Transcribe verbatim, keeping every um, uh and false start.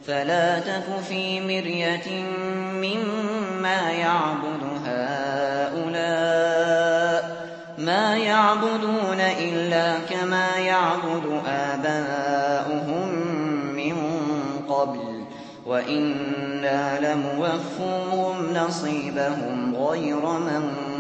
فلا تك في مرية مما يعبد هؤلاء ما يعبدون إلا كما يعبد آباؤهم من قبل وإنا لموفوهم نصيبهم غير منقوص